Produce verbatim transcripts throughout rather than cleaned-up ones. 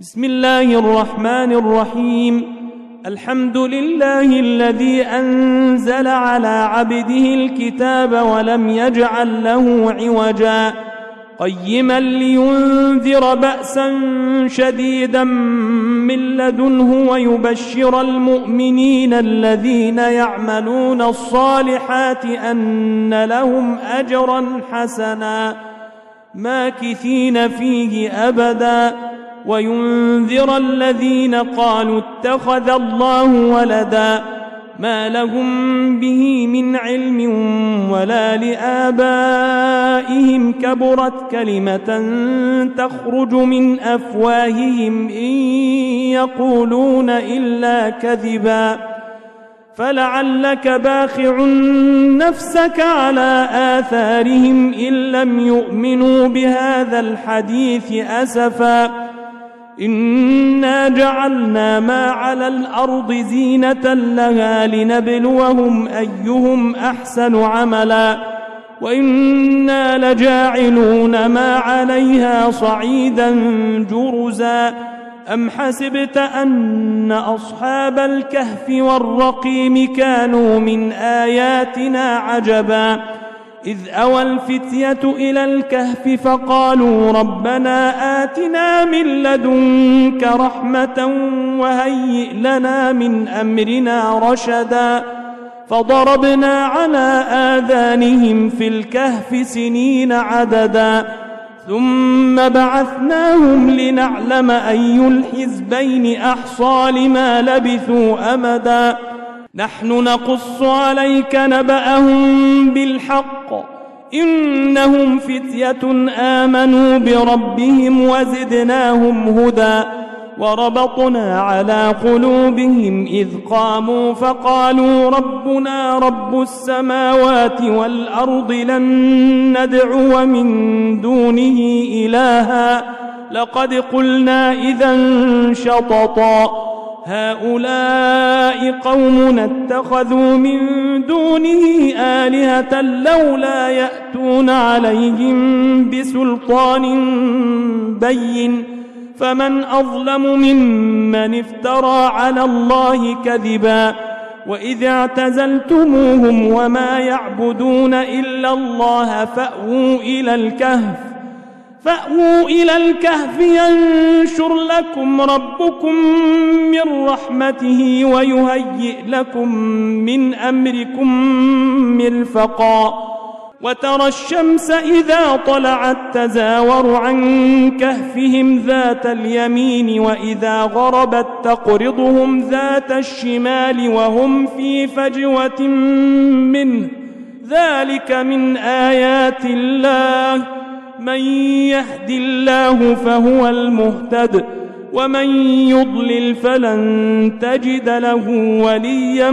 بسم الله الرحمن الرحيم. الحمد لله الذي أنزل على عبده الكتاب ولم يجعل له عوجا قيما لينذر بأسا شديدا من لدنه ويبشر المؤمنين الذين يعملون الصالحات أن لهم أجرا حسنا ماكثين فيه أبدا وينذر الذين قالوا اتخذ الله ولدا ما لهم به من علم ولا لآبائهم كبرت كلمة تخرج من أفواههم إن يقولون إلا كذبا فلعلك باخع نفسك على آثارهم إن لم يؤمنوا بهذا الحديث أسفا إنا جعلنا ما على الأرض زينة لها لنبلوهم أيهم أحسن عملا وإنا لجاعلون ما عليها صعيدا جرزا أم حسبت أن أصحاب الكهف والرقيم كانوا من آياتنا عجبا إذ أوى الفتية إلى الكهف فقالوا ربنا آتنا من لدنك رحمة وهيئ لنا من أمرنا رشدا فضربنا على آذانهم في الكهف سنين عددا ثم بعثناهم لنعلم أي الحزبين أحصى لما لبثوا أمدا نحن نقص عليك نبأهم بالحق إنهم فتية آمنوا بربهم وزدناهم هدى وربطنا على قلوبهم إذ قاموا فقالوا ربنا رب السماوات والأرض لن ندعو من دونه إلها لقد قلنا إذا شططا هؤلاء قومنا اتخذوا من دونه آلهة لولا يأتون عليهم بسلطان بين فمن أظلم ممن افترى على الله كذبا وإذ اعتزلتموهم وما يعبدون إلا الله فأووا إلى الكهف فأووا إلى الكهف ينشر لكم ربكم من رحمته ويهيئ لكم من أمركم مرفقا وترى الشمس إذا طلعت تزاور عن كهفهم ذات اليمين وإذا غربت تقرضهم ذات الشمال وهم في فجوة منه ذلك من آيات الله من يهد الله فهو المهتد ومن يضلل فلن تجد له وليا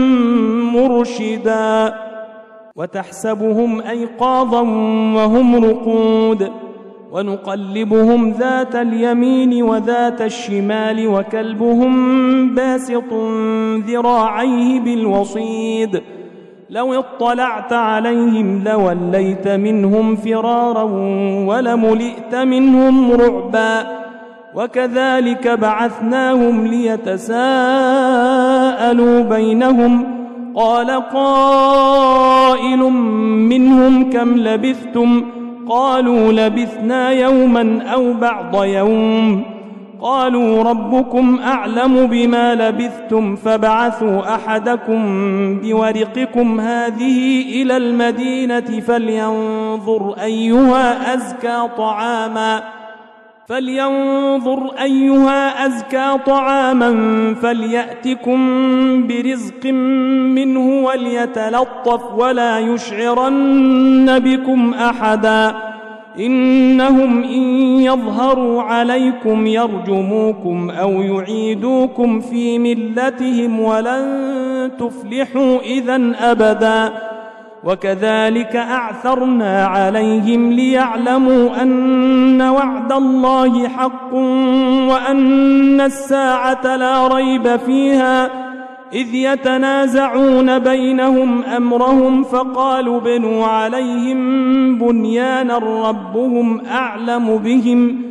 مرشدا وتحسبهم أيقاظا وهم رقود ونقلبهم ذات اليمين وذات الشمال وكلبهم باسط ذراعيه بالوصيد لو اطلعت عليهم لوليت منهم فرارا ولملئت منهم رعبا وكذلك بعثناهم ليتساءلوا بينهم قال قائل منهم كم لبثتم قالوا لبثنا يوما أو بعض يوم قالوا ربكم أعلم بما لبثتم فابعثوا أحدكم بورقكم هذه إلى المدينة فلينظر أيها أزكى طعاما فلينظر أيها أزكى طعاما فليأتكم برزق منه وليتلطف ولا يشعرن بكم أحدا إنهم إن يظهروا عليكم يرجموكم أو يعيدوكم في ملتهم ولن تفلحوا إذن أبدا وكذلك أعثرنا عليهم ليعلموا أن وعد الله حق وأن الساعة لا ريب فيها إذ يتنازعون بينهم أمرهم فقالوا بنوا عليهم بنيانا ربهم أعلم بهم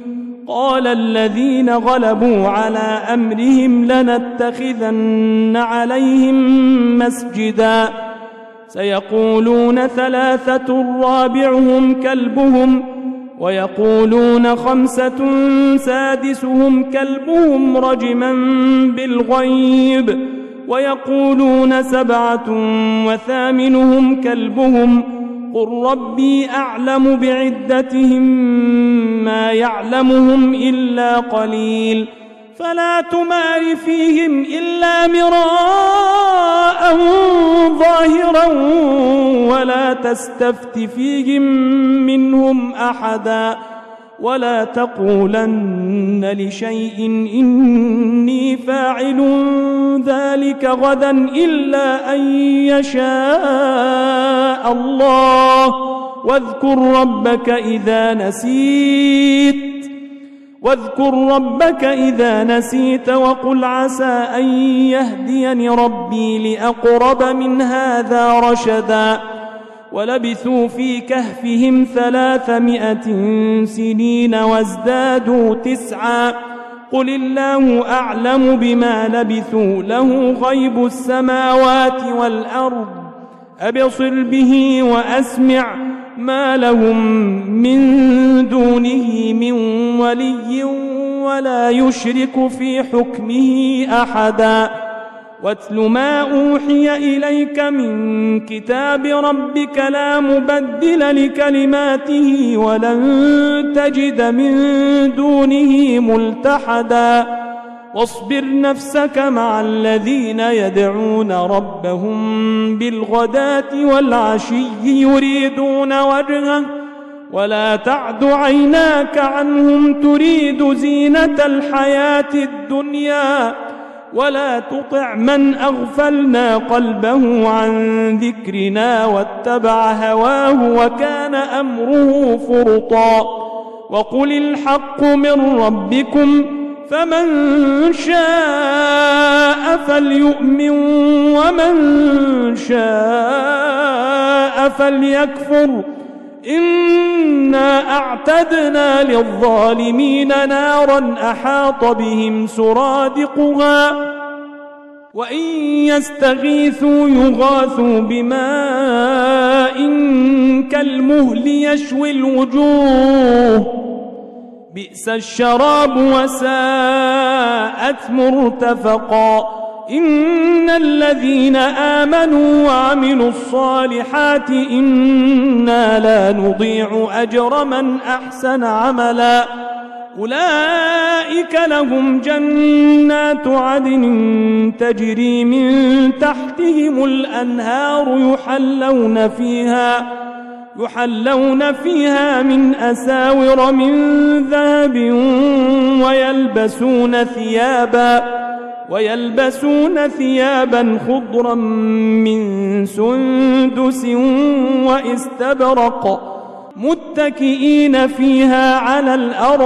قال الذين غلبوا على أمرهم لنتخذن عليهم مسجدا سيقولون ثلاثة رابعهم كلبهم ويقولون خمسة سادسهم كلبهم رجما بالغيب ويقولون سبعة وثامنهم كلبهم قل ربي أعلم بعدتهم ما يعلمهم إلا قليل فلا تمار فيهم إلا مراء ظاهرا ولا تستفت فيهم منهم أحدا ولا تقولن لشيء إني فاعل ذلك غدا إلا أن يشاء الله واذكر ربك إذا نسيت واذكر ربك إذا نسيت وقل عسى أن يهديني ربي لأقرب من هذا رشدا ولبثوا في كهفهم ثلاثمائة سنين وازدادوا تسعا قل الله أعلم بما لبثوا له غيب السماوات والأرض أبصر به وأسمع ما لهم من دونه من ولي ولا يشرك في حكمه أحدا واتل ما أوحي إليك من كتاب ربك لا مبدل لكلماته ولن تجد من دونه ملتحدا واصبر نفسك مع الذين يدعون ربهم بالغداة والعشي يريدون وجهه ولا تعد عيناك عنهم تريد زينة الحياة الدنيا ولا تطع من أغفلنا قلبه عن ذكرنا واتبع هواه وكان أمره فرطا وقل الحق من ربكم فمن شاء فليؤمن ومن شاء فليكفر إنا أعتدنا للظالمين نارا أحاط بهم سرادقها وإن يستغيثوا يغاثوا بماء كالمهل يشوي الوجوه بئس الشراب وساءت مرتفقا إن الذين آمنوا وعملوا الصالحات إنا لا نضيع أجر من أحسن عملا أولئك لهم جنات عدن تجري من تحتهم الأنهار يحلون فيها يحلون فيها من أساور من ذهب ويلبسون ثيابا ويلبسون ثيابا خضرا من سندس واستبرق متكئين فيها على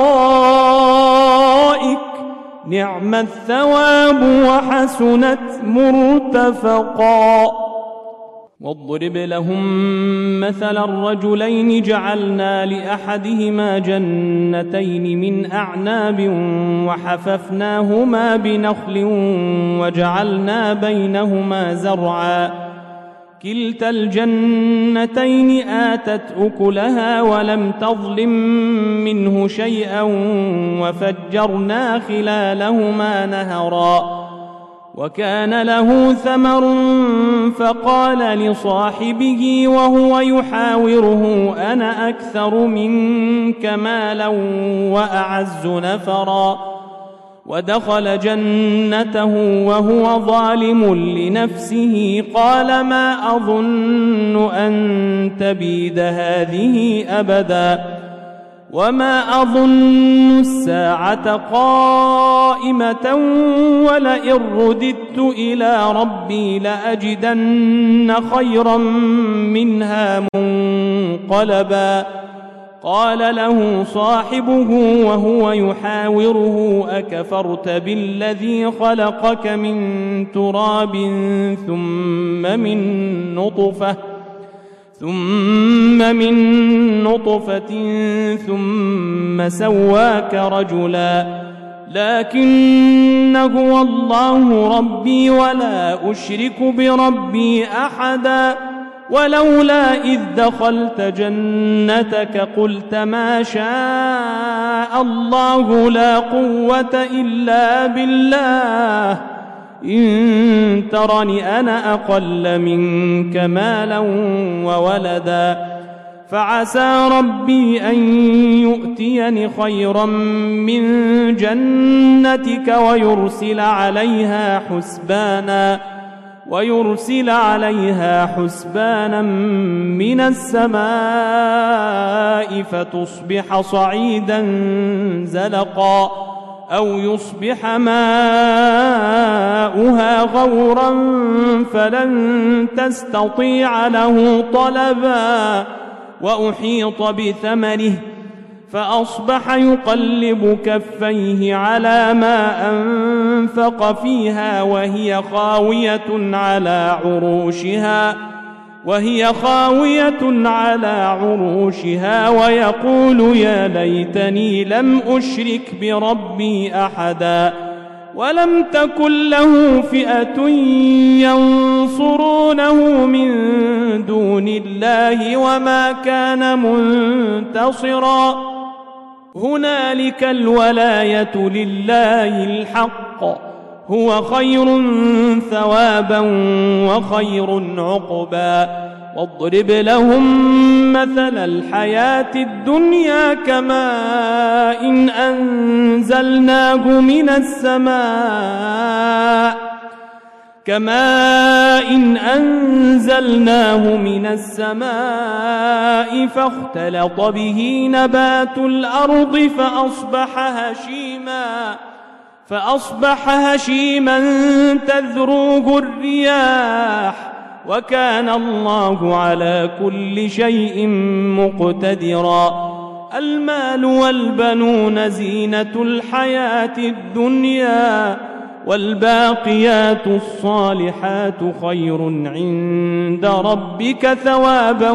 الأرائك نعم الثواب وحسنت مرتفقا واضرب لهم مثل الرجلين جعلنا لأحدهما جنتين من أعناب وحففناهما بنخل وجعلنا بينهما زرعا كلتا الجنتين آتت أكلها ولم تظلم منه شيئا وفجرنا خلالهما نهرا وكان له ثمر فقال لصاحبه وهو يحاوره أنا أكثر منك مالا وأعز نفرا ودخل جنته وهو ظالم لنفسه قال ما أظن أن تبيد هذه أبدا وما أظن الساعة قائمة ولئن رددت إلى ربي لأجدن خيرا منها منقلبا قال له صاحبه وهو يحاوره أكفرت بالذي خلقك من تراب ثم من نطفة ثم من نطفة ثم سواك رجلا لكن هو الله ربي ولا أشرك بربي أحدا ولولا إذ دخلت جنتك قلت ما شاء الله لا قوة إلا بالله إن ترني أنا أقل منك مالا وولدا فعسى ربي أن يؤتيني خيرا من جنتك ويرسل عليها حسبانا ويرسل عليها حسبانا من السماء فتصبح صعيدا زلقا أو يصبح ماؤها غورا فلن تستطيع له طلبا وأحيط بثمره فأصبح يقلب كفيه على ما أنفق فيها وهي خاوية على عروشها وهي خاوية على عروشها ويقول يا ليتني لم أشرك بربي أحدا ولم تكن له فئة ينصرونه من دون الله وما كان منتصرا هنالك الولاية لله الحق هو خير ثوابا وخير عقبا واضرب لهم مثل الحياة الدنيا كماء إن أنزلناه من السماء كماء إن أنزلناه من السماء فاختلط به نبات الأرض فأصبح هشيما فأصبح هشيما تذروه الرياح وكان الله على كل شيء مقتدرا المال والبنون زينة الحياة الدنيا والباقيات الصالحات خير عند ربك ثوابا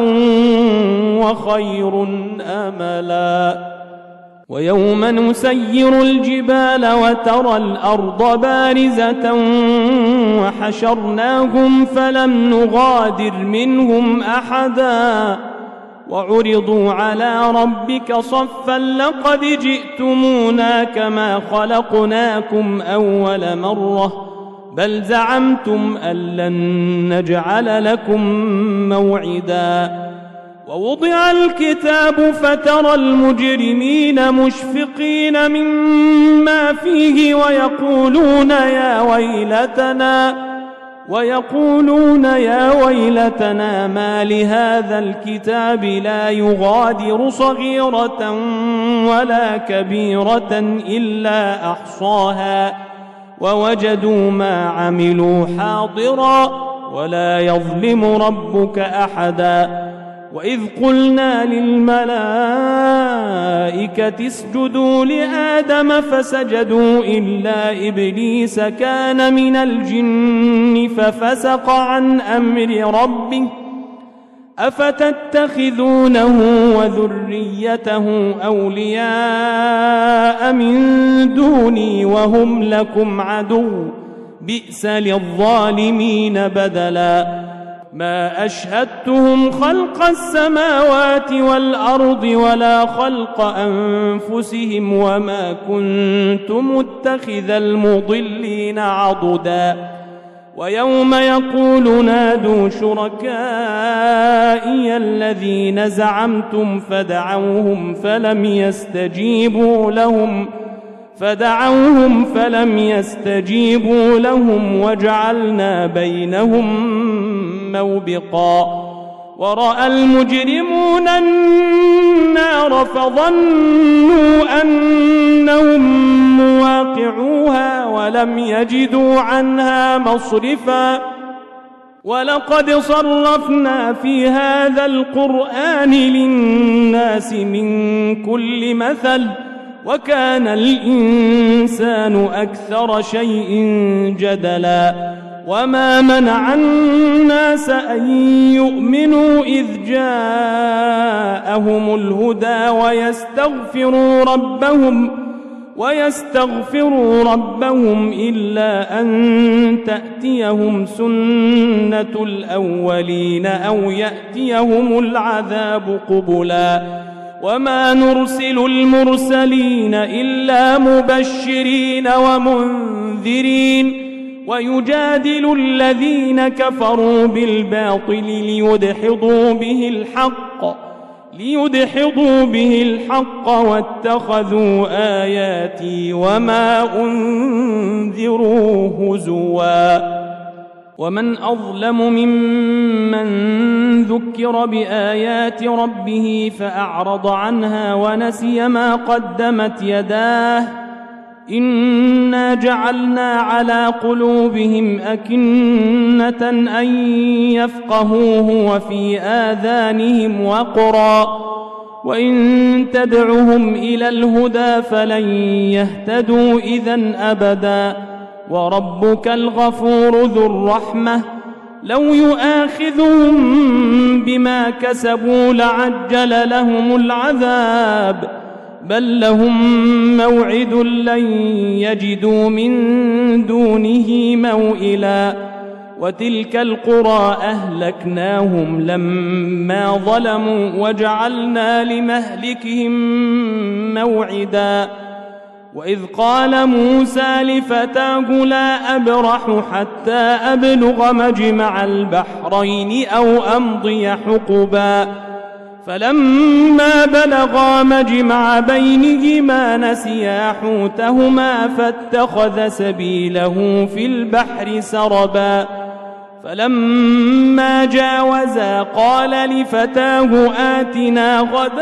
وخير أملا ويوم نسير الجبال وترى الأرض بارزة وحشرناهم فلم نغادر منهم أحدا وعرضوا على ربك صفا لقد جئتمونا كما خلقناكم أول مرة بل زعمتم أن لن نجعل لكم موعدا ووضع الكتاب فترى المجرمين مشفقين مما فيه ويقولون يا ويلتنا ويقولون يا ويلتنا ما لهذا الكتاب لا يغادر صغيرة ولا كبيرة إلا أحصاها ووجدوا ما عملوا حاضرا ولا يظلم ربك أحدا وإذ قلنا للملائكة اسجدوا لآدم فسجدوا إلا إبليس كان من الجن ففسق عن أمر ربه أفتتخذونه وذريته أولياء من دوني وهم لكم عدو بئس للظالمين بدلا ما أشهدتهم خلق السماوات والأرض ولا خلق أنفسهم وما كنت متخذ المضلين عضدا ويوم يقول نادوا شركائي الذين زعمتم فدعوهم فلم يستجيبوا لهم فدعوهم فلم يستجيبوا لهم وجعلنا بينهم موبقا ورأى المجرمون النار فظنوا أنهم مواقعوها ولم يجدوا عنها مصرفا ولقد صرفنا في هذا القرآن للناس من كل مثل وكان الإنسان أكثر شيء جدلا وما منع الناس أن يؤمنوا إذ جاءهم الهدى ويستغفروا ربهم ويستغفروا ربهم إلا أن تأتيهم سنة الأولين أو يأتيهم العذاب قبلا وما نرسل المرسلين إلا مبشرين ومنذرين ويجادل الذين كفروا بالباطل ليدحضوا به الحق ليدحضوا به الحق واتخذوا آياتي وما أنذروا هزوا ومن أظلم ممن ذكر بآيات ربه فأعرض عنها ونسي ما قدمت يداه إنا جعلنا على قلوبهم أكنة أن يفقهوه وفي آذانهم وقرا وإن تدعهم إلى الهدى فلن يهتدوا إذن أبدا وربك الغفور ذو الرحمة لو يؤاخذهم بما كسبوا لعجل لهم العذاب بل لهم موعد لن يجدوا من دونه موئلا وتلك القرى أهلكناهم لما ظلموا وجعلنا لمهلكهم موعدا وإذ قال موسى لفتاه لا أبرح حتى أبلغ مجمع البحرين أو أمضي حقبا فلما بلغا مجمع بينهما نسيا حوتهما فاتخذ سبيله في البحر سربا فلما جاوزا قال لفتاه آتنا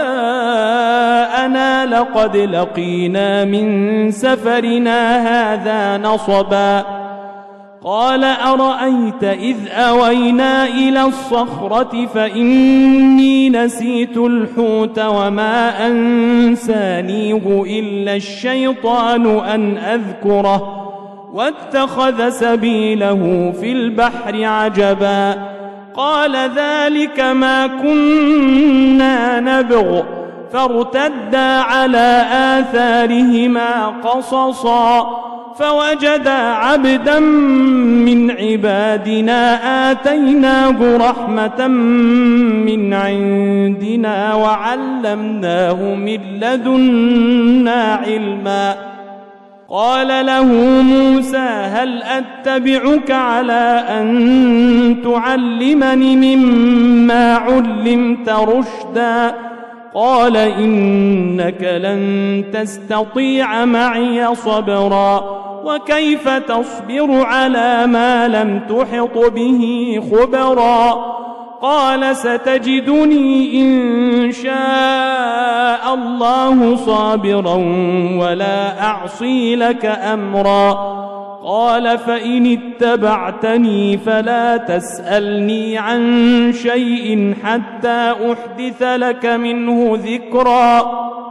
غداءنا لقد لقينا من سفرنا هذا نصبا قال أرأيت إذ أوينا إلى الصخرة فإني نسيت الحوت وما أنسانيه إلا الشيطان أن أذكره واتخذ سبيله في البحر عجبا قال ذلك ما كنا نبغ فارتدا على آثارهما قصصا فوجدا عبدا من عبادنا آتيناه رحمة من عندنا وعلمناه من لدنا علما قال له موسى هل أتبعك على أن تعلمني مما علمت رشدا قال إنك لن تستطيع معي صبرا وكيف تصبر على ما لم تحط به خبرا قال ستجدني إن شاء الله صابرا ولا أعصي لك أمرا قال فإن اتبعتني فلا تسألني عن شيء حتى أحدث لك منه ذكرا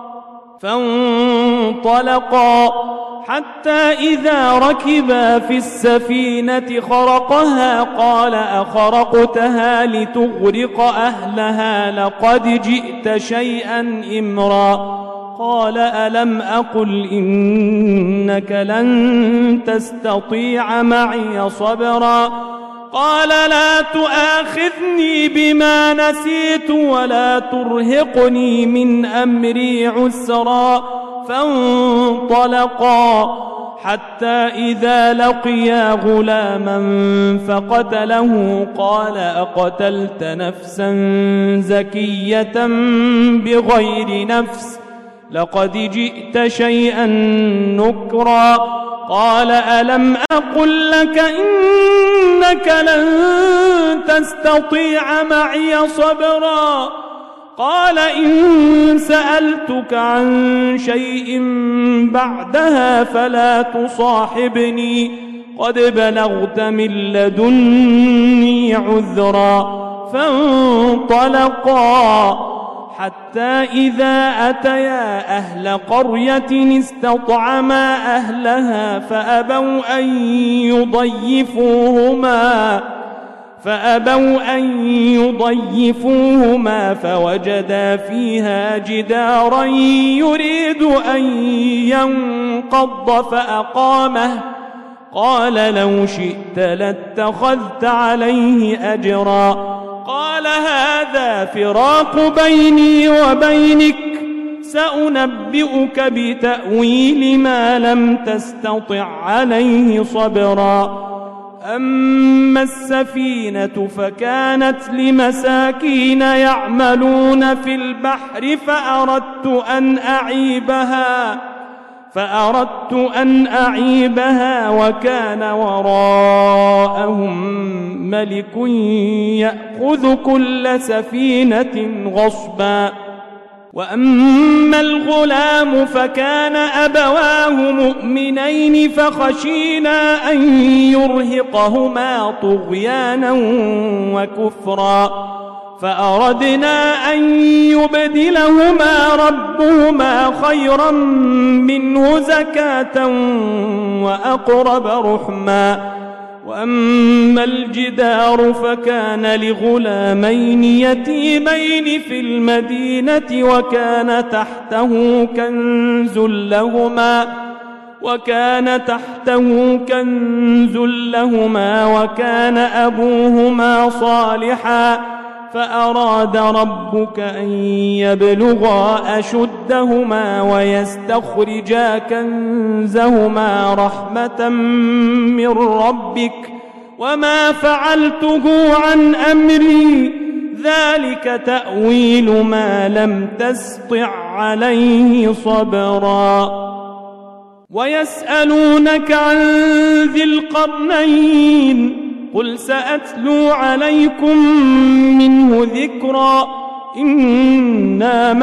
فانطلقا حتى إذا ركبا في السفينة خرقها قال أخرقتها لتغرق أهلها لقد جئت شيئا إمرا قال ألم أقل إنك لن تستطيع معي صبرا قال لا تؤاخذني بما نسيت ولا ترهقني من أمري عسرا فانطلقا حتى إذا لقيا غلاما فقتله قال أقتلت نفسا زكية بغير نفس لقد جئت شيئا نكرا قال ألم أقل لك إنك لن تستطيع معي صبرا قال إن سألتك عن شيء بعدها فلا تصاحبني قد بلغت من لدني عذرا فانطلقا حتى إذا أتيا أهل قرية استطعما أهلها فأبوا أن يضيفوهما فأبوا أن يضيفوهما فوجدا فيها جدارا يريد أن ينقض فأقامه قال لو شئت لاتخذت عليه أجرا قال هذا فراق بيني وبينك سأنبئك بتأويل ما لم تستطع عليه صبرا أما السفينة فكانت لمساكين يعملون في البحر فأردت أن أعيبها فأردت أن أعيبها وكان وراءهم ملك يأخذ كل سفينة غصبا وأما الغلام فكان أبواه مؤمنين فخشينا أن يرهقهما طغيانا وكفرا فأردنا أن يبدلهما ربهما خيرا منه زكاة وأقرب رحما وأما الجدار فكان لغلامين يتيمين في المدينة وكان تحته كنز لهما وكان تحته كنز لهما وكان أبوهما صالحا فأراد ربك أن يبلغا أشدهما ويستخرجا كنزهما رحمة من ربك وما فعلته عن أمري ذلك تأويل ما لم تسطع عليه صبرا ويسألونك عن ذي القرنين قل سأتلو عليكم منه ذكرا إنا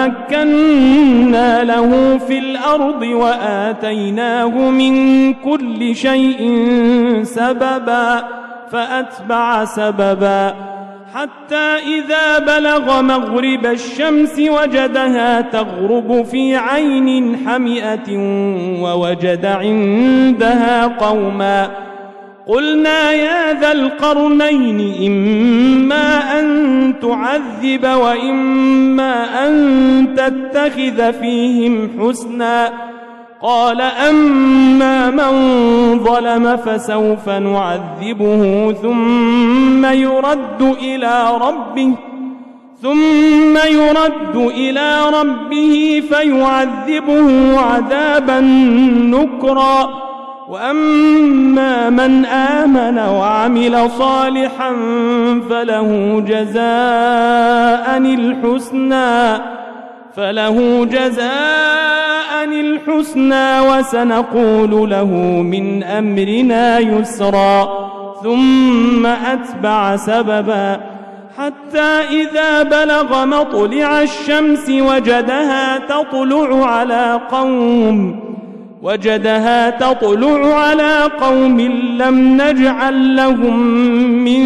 مكنا له في الأرض وآتيناه من كل شيء سببا فأتبع سببا حتى إذا بلغ مغرب الشمس وجدها تغرب في عين حمئة ووجد عندها قوما قلنا يا ذا القرنين إما أن تعذب وإما أن تتخذ فيهم حسنا قال أما من ظلم فسوف نعذبه ثم يرد إلى ربه ثم يرد إلى ربه فيعذبه عذابا نكرا وأما من آمن وعمل صالحا فله جزاء الحسنى فله جزاء الحسنى وسنقول له من أمرنا يسرا ثم أتبع سببا حتى إذا بلغ مطلع الشمس وجدها تطلع على قوم وجدها تطلع على قوم لم نجعل لهم من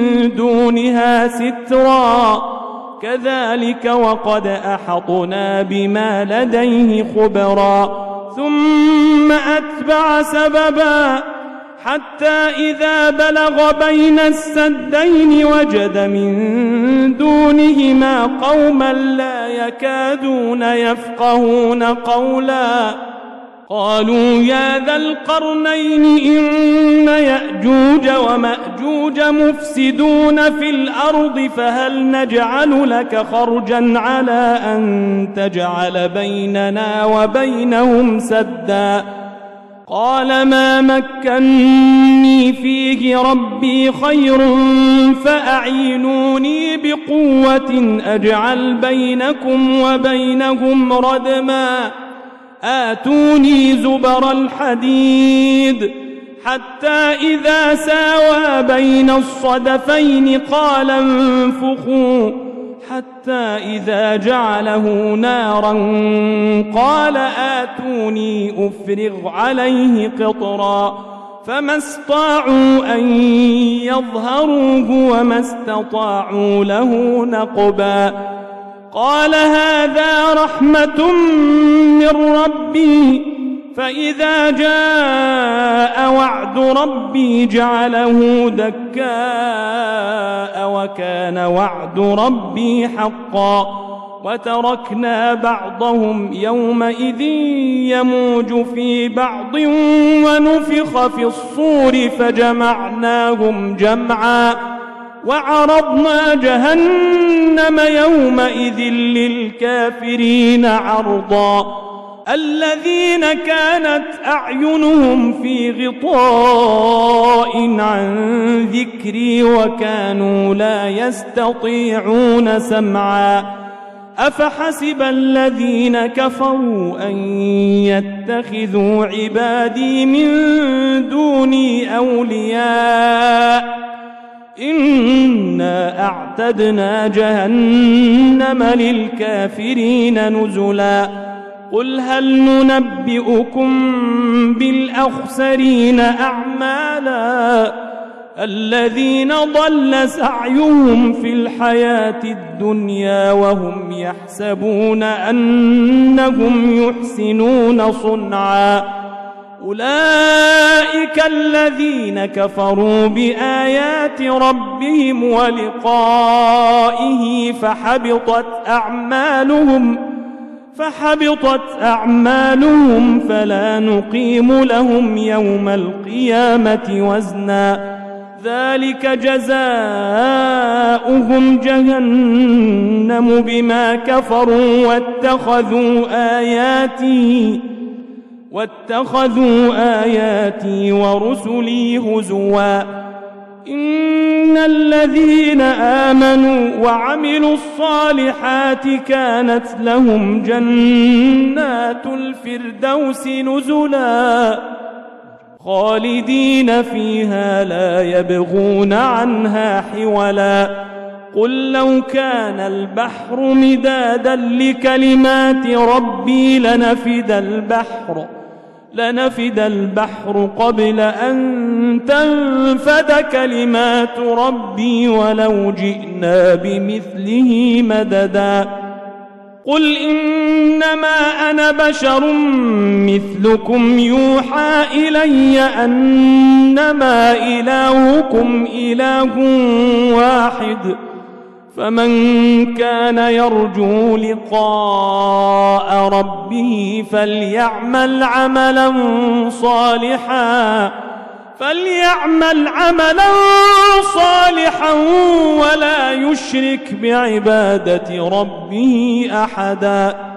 دونها سترا كذلك وقد أحطنا بما لديه خبرا ثم أتبع سببا حتى إذا بلغ بين السدين وجد من دونهما قوما لا يكادون يفقهون قولا قالوا يا ذا القرنين إن يأجوج ومأجوج مفسدون في الأرض فهل نجعل لك خرجا على أن تجعل بيننا وبينهم سدا قال ما مكني فيه ربي خير فأعينوني بقوة أجعل بينكم وبينهم ردما آتوني زبر الحديد حتى إذا ساوى بين الصدفين قال انفخوا حتى إذا جعله نارا قال آتوني أفرغ عليه قطرا فما استطاعوا أن يظهروه وما استطاعوا له نقبا قال هذا رحمة من ربي فإذا جاء وعد ربي جعله دكاء وكان وعد ربي حقا وتركنا بعضهم يومئذ يموج في بعض ونفخ في الصور فجمعناهم جمعا وعرضنا جهنم يومئذ للكافرين عرضا الذين كانت أعينهم في غطاء عن ذكري وكانوا لا يستطيعون سمعا أفحسب الذين كفروا أن يتخذوا عبادي من دوني أولياء إنا أعتدنا جهنم للكافرين نزلا قل هل ننبئكم بالأخسرين أعمالا الذين ضل سعيهم في الحياة الدنيا وهم يحسبون أنهم يحسنون صنعا أولئك الذين كفروا بآيات ربهم ولقائه فحبطت أعمالهم فحبطت أعمالهم فلا نقيم لهم يوم القيامة وزنا ذلك جزاؤهم جهنم بما كفروا واتخذوا آياتي واتخذوا آياتي ورسلي هزوا إن الذين آمنوا وعملوا الصالحات كانت لهم جنات الفردوس نزلا خالدين فيها لا يبغون عنها حولا قل لو كان البحر مدادا لكلمات ربي لنفد البحر لنفد البحر قبل أن تنفد كلمات ربي ولو جئنا بمثله مددا قل إنما أنا بشر مثلكم يوحى إلي أنما إلهكم إله واحد فمن كان يرجو لقاء ربه فليعمل عملا صالحا فليعمل عملا صالحا ولا يشرك بعبادة ربه أحدا